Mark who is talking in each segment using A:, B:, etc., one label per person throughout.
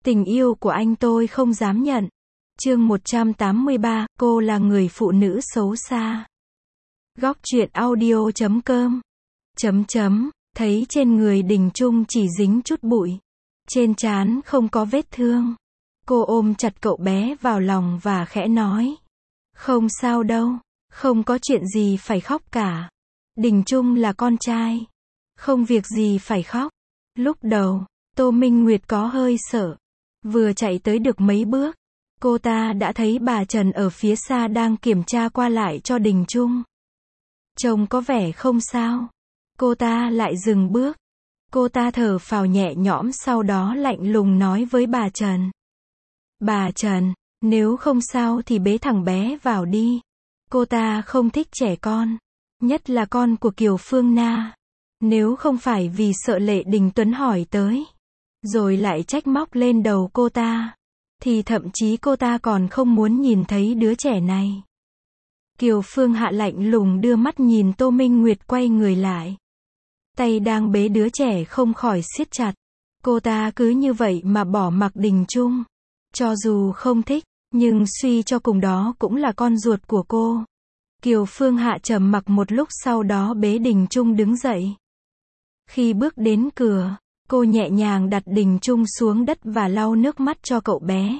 A: Tình yêu của anh tôi không dám nhận. Chương 183, cô là người phụ nữ xấu xa. Góc truyện audio.com. Thấy trên người Đình Trung chỉ dính chút bụi. Trên trán không có vết thương. Cô ôm chặt cậu bé vào lòng và khẽ nói. Không sao đâu, không có chuyện gì phải khóc cả. Đình Trung là con trai. Không việc gì phải khóc. Lúc đầu, Tô Minh Nguyệt có hơi sợ. Vừa chạy tới được mấy bước, cô ta đã thấy bà Trần ở phía xa đang kiểm tra qua lại cho Đình Trung. Trông có vẻ không sao. Cô ta lại dừng bước. Cô ta thở phào nhẹ nhõm sau đó lạnh lùng nói với bà Trần. Bà Trần, nếu không sao thì bế thằng bé vào đi. Cô ta không thích trẻ con. Nhất là con của Kiều Phương Na. Nếu không phải vì sợ Lệ Đình Tuấn hỏi tới, rồi lại trách móc lên đầu cô ta, thì thậm chí cô ta còn không muốn nhìn thấy đứa trẻ này. Kiều Phương Hạ lạnh lùng đưa mắt nhìn Tô Minh Nguyệt quay người lại. Tay đang bế đứa trẻ không khỏi siết chặt. Cô ta cứ như vậy mà bỏ mặc Đình Trung. Cho dù không thích, nhưng suy cho cùng đó cũng là con ruột của cô. Kiều Phương Hạ trầm mặc một lúc sau đó bế Đình Trung đứng dậy. Khi bước đến cửa, cô nhẹ nhàng đặt Đình Trung xuống đất và lau nước mắt cho cậu bé.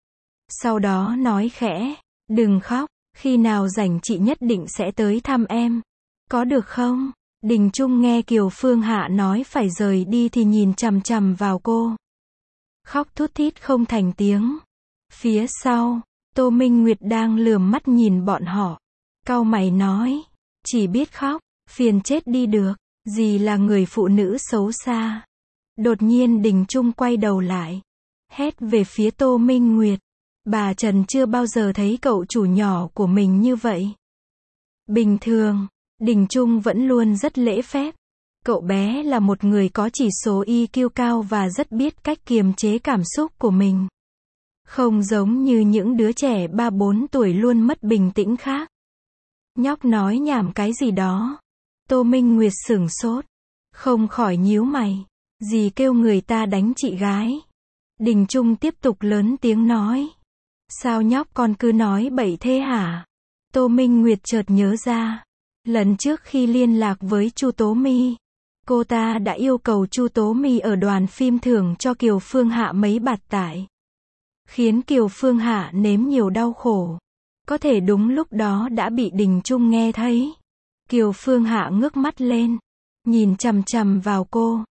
A: Sau đó nói khẽ, đừng khóc, khi nào rảnh chị nhất định sẽ tới thăm em. Có được không? Đình Trung nghe Kiều Phương Hạ nói phải rời đi thì nhìn chằm chằm vào cô. Khóc thút thít không thành tiếng. Phía sau, Tô Minh Nguyệt đang lườm mắt nhìn bọn họ. Cau mày nói, chỉ biết khóc, phiền chết đi được, gì là người phụ nữ xấu xa. Đột nhiên Đình Trung quay đầu lại, hét về phía Tô Minh Nguyệt. Bà Trần chưa bao giờ thấy cậu chủ nhỏ của mình như vậy. Bình thường, Đình Trung vẫn luôn rất lễ phép. Cậu bé là một người có chỉ số EQ cao và rất biết cách kiềm chế cảm xúc của mình. Không giống như những đứa trẻ 3-4 tuổi luôn mất bình tĩnh khác. Nhóc nói nhảm cái gì đó. Tô Minh Nguyệt sửng sốt, không khỏi nhíu mày. Dì kêu người ta đánh chị gái. Đình Trung tiếp tục lớn tiếng nói. Sao nhóc con cứ nói bậy thế hả? Tô Minh Nguyệt chợt nhớ ra. Lần trước khi liên lạc với Chu Tố My, cô ta đã yêu cầu Chu Tố My ở đoàn phim thưởng cho Kiều Phương Hạ mấy bạt tải. Khiến Kiều Phương Hạ nếm nhiều đau khổ. Có thể đúng lúc đó đã bị Đình Trung nghe thấy. Kiều Phương Hạ ngước mắt lên, nhìn chằm chằm vào cô.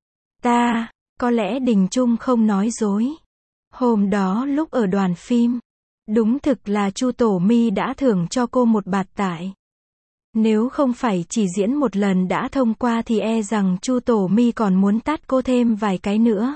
A: Có lẽ Đình Trung không nói dối. Hôm đó lúc ở đoàn phim, đúng thực là Chu Tổ My đã thưởng cho cô một bạt tải. Nếu không phải chỉ diễn một lần đã thông qua thì e rằng Chu Tổ My còn muốn tát cô thêm vài cái nữa.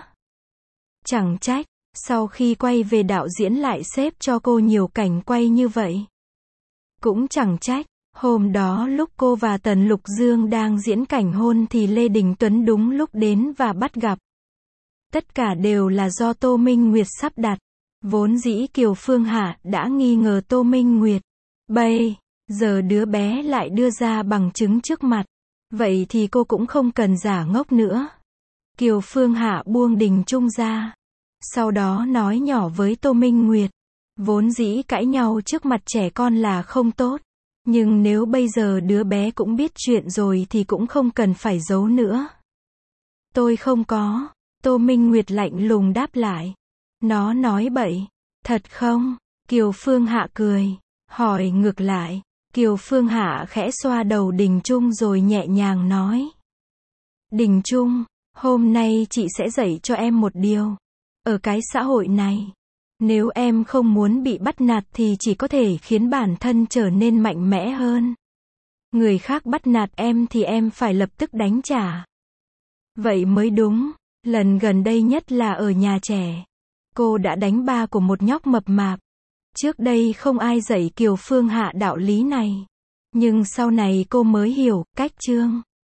A: Chẳng trách, sau khi quay về đạo diễn lại xếp cho cô nhiều cảnh quay như vậy. Cũng chẳng trách, hôm đó lúc cô và Tần Lục Dương đang diễn cảnh hôn thì Lê Đình Tuấn đúng lúc đến và bắt gặp. Tất cả đều là do Tô Minh Nguyệt sắp đặt. Vốn dĩ Kiều Phương Hạ đã nghi ngờ Tô Minh Nguyệt. Bây giờ đứa bé lại đưa ra bằng chứng trước mặt. Vậy thì cô cũng không cần giả ngốc nữa. Kiều Phương Hạ buông Đình Trung ra. Sau đó nói nhỏ với Tô Minh Nguyệt. Vốn dĩ cãi nhau trước mặt trẻ con là không tốt. Nhưng nếu bây giờ đứa bé cũng biết chuyện rồi thì cũng không cần phải giấu nữa. Tôi không có. Tô Minh Nguyệt lạnh lùng đáp lại. Nó nói bậy. Thật không? Kiều Phương Hạ cười. Hỏi ngược lại. Kiều Phương Hạ khẽ xoa đầu Đình Trung rồi nhẹ nhàng nói. Đình Trung, hôm nay chị sẽ dạy cho em một điều. Ở cái xã hội này, nếu em không muốn bị bắt nạt thì chỉ có thể khiến bản thân trở nên mạnh mẽ hơn. Người khác bắt nạt em thì em phải lập tức đánh trả. Vậy mới đúng. Lần gần đây nhất là ở nhà trẻ. Cô đã đánh ba của một nhóc mập mạp. Trước đây không ai dạy Kiều Phương Hạ đạo lý này. Nhưng sau này cô mới hiểu, cách chương